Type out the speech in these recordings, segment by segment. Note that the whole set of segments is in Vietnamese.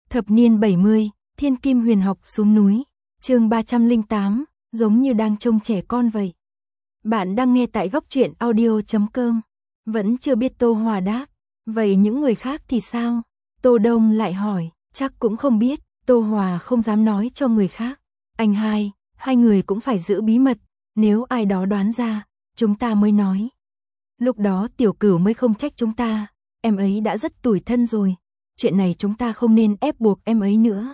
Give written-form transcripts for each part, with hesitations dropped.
Thập niên 70, Thiên Kim Huyền Học xuống núi, chương 308, giống như đang trông trẻ con vậy. Bạn đang nghe tại góc truyện audio.com. Vẫn chưa biết Tô Hòa đáp. Vậy những người khác thì sao? Tô Đông lại hỏi, chắc cũng không biết. Tô Hòa không dám nói cho người khác. Anh hai người cũng phải giữ bí mật. Nếu ai đó đoán ra, chúng ta mới nói. Lúc đó Tiểu Cửu mới không trách chúng ta. Em ấy đã rất tủi thân rồi. Chuyện này chúng ta không nên ép buộc em ấy nữa.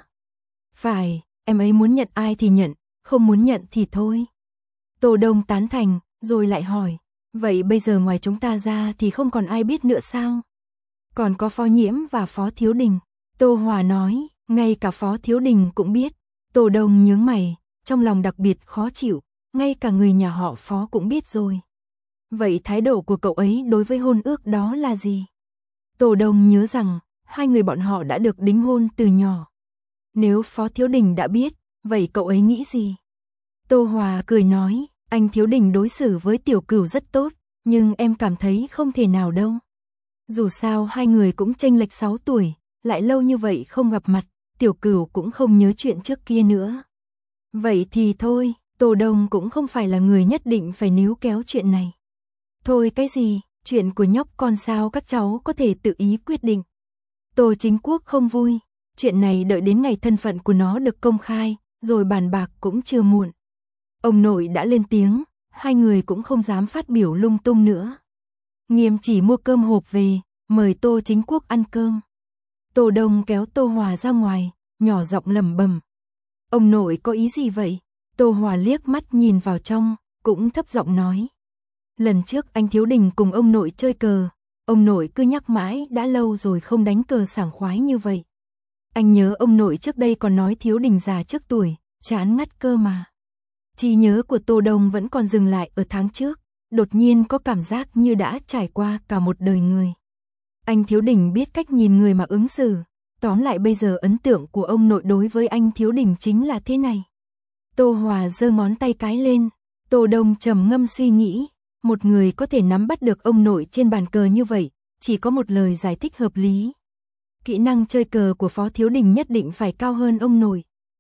Phải, em ấy muốn nhận ai thì nhận, không muốn nhận thì thôi. Tô Đông tán thành, rồi lại hỏi, vậy bây giờ ngoài chúng ta ra thì không còn ai biết nữa sao? Còn có Phó Nhiễm và Phó Thiếu Đình. Tô Hòa nói, ngay cả Phó Thiếu Đình cũng biết. Tô Đông nhướng mày, trong lòng đặc biệt khó chịu, ngay cả người nhà họ Phó cũng biết rồi. Vậy thái độ của cậu ấy đối với hôn ước đó là gì? Tô Đông nhớ rằng, hai người bọn họ đã được đính hôn từ nhỏ. Nếu Phó Thiếu Đình đã biết, vậy cậu ấy nghĩ gì? Tô Hòa cười nói, anh Thiếu Đình đối xử với Tiểu Cửu rất tốt, nhưng em cảm thấy không thể nào đâu. Dù sao hai người cũng chênh lệch 6 tuổi, lại lâu như vậy không gặp mặt, Tiểu Cửu cũng không nhớ chuyện trước kia nữa. Vậy thì thôi, Tô Đông cũng không phải là người nhất định phải níu kéo chuyện này. Thôi cái gì, chuyện của nhóc con sao các cháu có thể tự ý quyết định. Tô Chính Quốc không vui, chuyện này đợi đến ngày thân phận của nó được công khai, rồi bàn bạc cũng chưa muộn. Ông nội đã lên tiếng, hai người cũng không dám phát biểu lung tung nữa. Nghiêm chỉ mua cơm hộp về, mời Tô Chính Quốc ăn cơm. Tô Đông kéo Tô Hòa ra ngoài, nhỏ giọng lẩm bẩm. Ông nội có ý gì vậy? Tô Hòa liếc mắt nhìn vào trong, cũng thấp giọng nói. Lần trước anh Thiếu Đình cùng ông nội chơi cờ, ông nội cứ nhắc mãi đã lâu rồi không đánh cờ sảng khoái như vậy. Anh nhớ ông nội trước đây còn nói Thiếu Đình già trước tuổi, chán ngắt cơ mà. Trí nhớ của Tô Đông vẫn còn dừng lại ở tháng trước, đột nhiên có cảm giác như đã trải qua cả một đời người. Anh Thiếu Đình biết cách nhìn người mà ứng xử, tóm lại bây giờ ấn tượng của ông nội đối với anh Thiếu Đình chính là thế này. Tô Hòa giơ ngón tay cái lên, Tô Đông trầm ngâm suy nghĩ, một người có thể nắm bắt được ông nội trên bàn cờ như vậy, chỉ có một lời giải thích hợp lý. Kỹ năng chơi cờ của Phó Thiếu Đình nhất định phải cao hơn ông nội.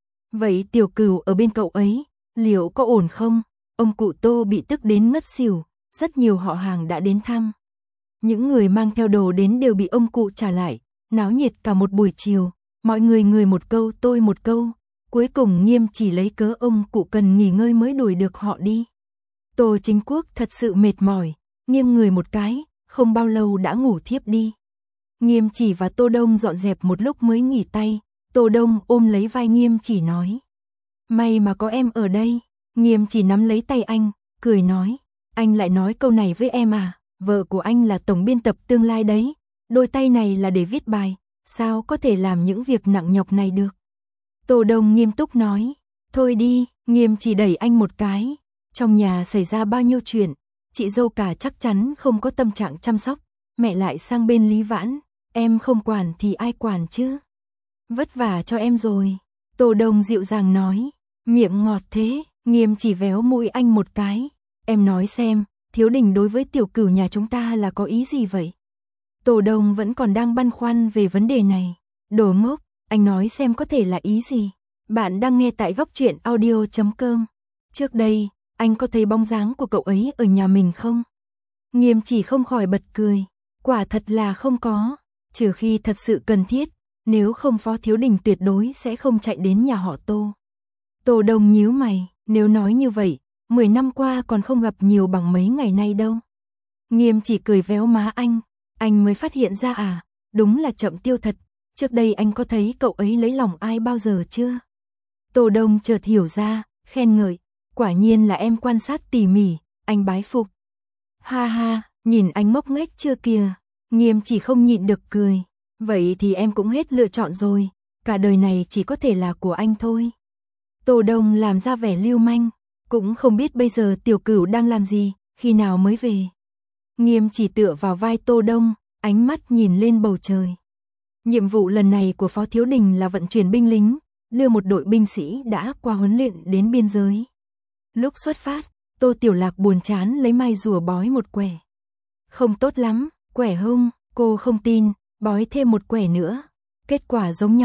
Vậy Tiểu Cửu ở bên cậu ấy, liệu có ổn không? Ông cụ Tô bị tức đến ngất xỉu, rất nhiều họ hàng đã đến thăm. Những người mang theo đồ đến đều bị ông cụ trả lại, náo nhiệt cả một buổi chiều, mọi người người một câu tôi một câu, cuối cùng Nghiêm chỉ lấy cớ ông cụ cần nghỉ ngơi mới đuổi được họ đi. Tô Chính Quốc thật sự mệt mỏi, nghiêng người một cái, không bao lâu đã ngủ thiếp đi. Nghiêm chỉ và Tô Đông dọn dẹp một lúc mới nghỉ tay, Tô Đông ôm lấy vai Nghiêm chỉ nói. May mà có em ở đây. Nghiêm chỉ nắm lấy tay anh, cười nói. Anh lại nói câu này với em à, vợ của anh là tổng biên tập tương lai đấy, đôi tay này là để viết bài, sao có thể làm những việc nặng nhọc này được. Tô Đông nghiêm túc nói, thôi đi. Nghiêm chỉ đẩy anh một cái. Trong nhà xảy ra bao nhiêu chuyện, chị dâu cả chắc chắn không có tâm trạng chăm sóc, mẹ lại sang bên Lý Vãn, em không quản thì ai quản chứ. Vất vả cho em rồi. Tô Đông dịu dàng nói, miệng ngọt thế. Nghiêm chỉ véo mũi anh một cái. Em nói xem, Thiếu Đình đối với Tiểu Cửu nhà chúng ta là có ý gì vậy? Tô Đông vẫn còn đang băn khoăn về vấn đề này. Đồ ngốc, anh nói xem có thể là ý gì? Bạn đang nghe tại góc truyện audio.com. Trước đây, anh có thấy bóng dáng của cậu ấy ở nhà mình không? Nghiêm chỉ không khỏi bật cười. Quả thật là không có, trừ khi thật sự cần thiết, nếu không Phó Thiếu Đình tuyệt đối sẽ không chạy đến nhà họ Tô. Tô Đông nhíu mày, nếu nói như vậy, 10 năm qua còn không gặp nhiều bằng mấy ngày nay đâu. Nghiêm chỉ cười véo má anh mới phát hiện ra à, đúng là chậm tiêu thật, trước đây anh có thấy cậu ấy lấy lòng ai bao giờ chưa? Tô Đông chợt hiểu ra, khen ngợi, quả nhiên là em quan sát tỉ mỉ, anh bái phục. Ha ha, nhìn anh ngốc nghếch chưa kìa. Nghiêm chỉ không nhịn được cười, vậy thì em cũng hết lựa chọn rồi, cả đời này chỉ có thể là của anh thôi. Tô Đông làm ra vẻ lưu manh, cũng không biết bây giờ Tiểu Cửu đang làm gì, khi nào mới về. Nghiêm chỉ tựa vào vai Tô Đông, ánh mắt nhìn lên bầu trời. Nhiệm vụ lần này của Phó Thiếu Đình là vận chuyển binh lính, đưa một đội binh sĩ đã qua huấn luyện đến biên giới. Lúc xuất phát, Tô Tiểu Lạc buồn chán lấy mai rùa bói một quẻ. Không tốt lắm, quẻ hung, cô không tin, bói thêm một quẻ nữa. Kết quả giống nhau,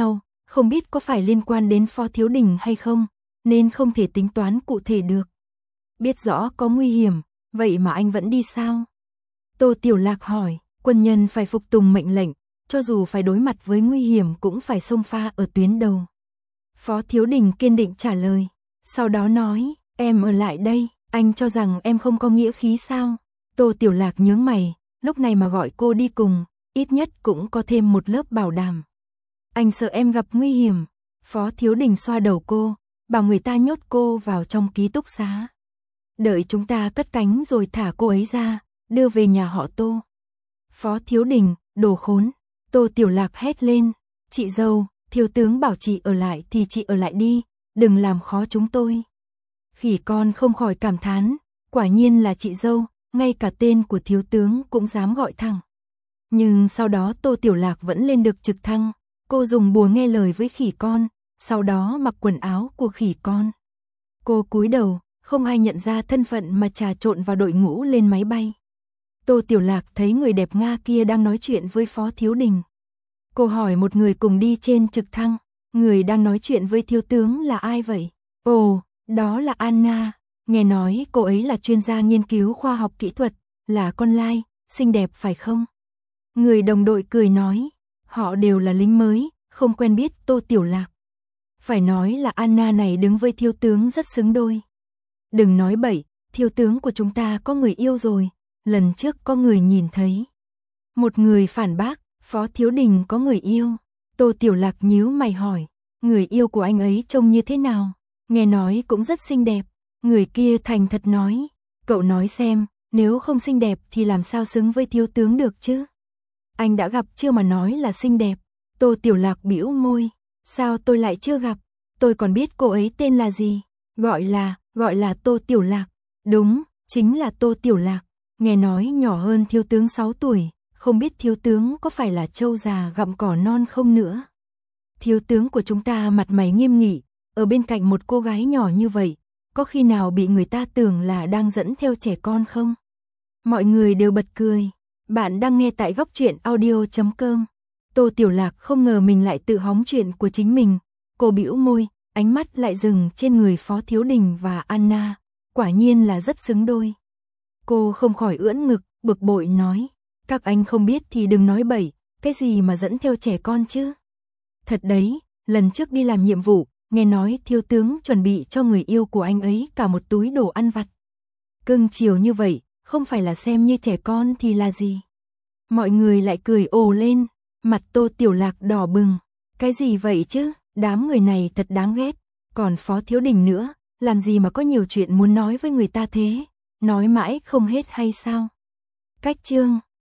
không biết có phải liên quan đến Phó Thiếu Đình hay không, nên không thể tính toán cụ thể được. Biết rõ có nguy hiểm, vậy mà anh vẫn đi sao? Tô Tiểu Lạc hỏi, quân nhân phải phục tùng mệnh lệnh, cho dù phải đối mặt với nguy hiểm cũng phải xông pha ở tuyến đầu. Phó Thiếu Đình kiên định trả lời, sau đó nói, em ở lại đây, anh cho rằng em không có nghĩa khí sao? Tô Tiểu Lạc nhướng mày, lúc này mà gọi cô đi cùng, ít nhất cũng có thêm một lớp bảo đảm. Anh sợ em gặp nguy hiểm. Phó Thiếu Đình xoa đầu cô, bảo người ta nhốt cô vào trong ký túc xá. Đợi chúng ta cất cánh rồi thả cô ấy ra, đưa về nhà họ Tô. Phó Thiếu Đình, đồ khốn. Tô Tiểu Lạc hét lên, chị dâu, thiếu tướng bảo chị ở lại thì chị ở lại đi, đừng làm khó chúng tôi. Khỉ con không khỏi cảm thán, quả nhiên là chị dâu, ngay cả tên của thiếu tướng cũng dám gọi thẳng. Nhưng sau đó Tô Tiểu Lạc vẫn lên được trực thăng, cô dùng bùa nghe lời với khỉ con, sau đó mặc quần áo của khỉ con. Cô cúi đầu, không ai nhận ra thân phận mà trà trộn vào đội ngũ lên máy bay. Tô Tiểu Lạc thấy người đẹp Nga kia đang nói chuyện với Phó Thiếu Đình. Cô hỏi một người cùng đi trên trực thăng, người đang nói chuyện với thiếu tướng là ai vậy? Ồ, đó là Anna, nghe nói cô ấy là chuyên gia nghiên cứu khoa học kỹ thuật, là con lai, xinh đẹp phải không? Người đồng đội cười nói, họ đều là lính mới, không quen biết Tô Tiểu Lạc. Phải nói là Anna này đứng với thiếu tướng rất xứng đôi. Đừng nói bậy, thiếu tướng của chúng ta có người yêu rồi, lần trước có người nhìn thấy. Một người phản bác, Phó Thiếu Đình có người yêu. Tô Tiểu Lạc nhíu mày hỏi, người yêu của anh ấy trông như thế nào? Nghe nói cũng rất xinh đẹp. Người kia thành thật nói, cậu nói xem, nếu không xinh đẹp thì làm sao xứng với thiếu tướng được chứ? Anh đã gặp chưa mà nói là xinh đẹp. Tô Tiểu Lạc bĩu môi, sao tôi lại chưa gặp? Tôi còn biết cô ấy tên là gì? Gọi là Tô Tiểu Lạc. Đúng, chính là Tô Tiểu Lạc. Nghe nói nhỏ hơn thiếu tướng 6 tuổi, không biết thiếu tướng có phải là trâu già gặm cỏ non không nữa. Thiếu tướng của chúng ta mặt mày nghiêm nghị, ở bên cạnh một cô gái nhỏ như vậy, có khi nào bị người ta tưởng là đang dẫn theo trẻ con không? Mọi người đều bật cười. Bạn đang nghe tại goctruyện.audio.com. Tô Tiểu Lạc không ngờ mình lại tự hóng chuyện của chính mình. Cô bĩu môi, ánh mắt lại dừng trên người Phó Thiếu Đình và Anna. Quả nhiên là rất xứng đôi. Cô không khỏi ưỡn ngực, bực bội nói. Các anh không biết thì đừng nói bậy, cái gì mà dẫn theo trẻ con chứ? Thật đấy, lần trước đi làm nhiệm vụ, nghe nói thiếu tướng chuẩn bị cho người yêu của anh ấy cả một túi đồ ăn vặt. Cưng chiều như vậy, không phải là xem như trẻ con thì là gì? Mọi người lại cười ồ lên, mặt Tô Tiểu Lạc đỏ bừng. Cái gì vậy chứ, đám người này thật đáng ghét. Còn Phó Thiếu Đình nữa, làm gì mà có nhiều chuyện muốn nói với người ta thế? Nói mãi không hết hay sao? Cách chương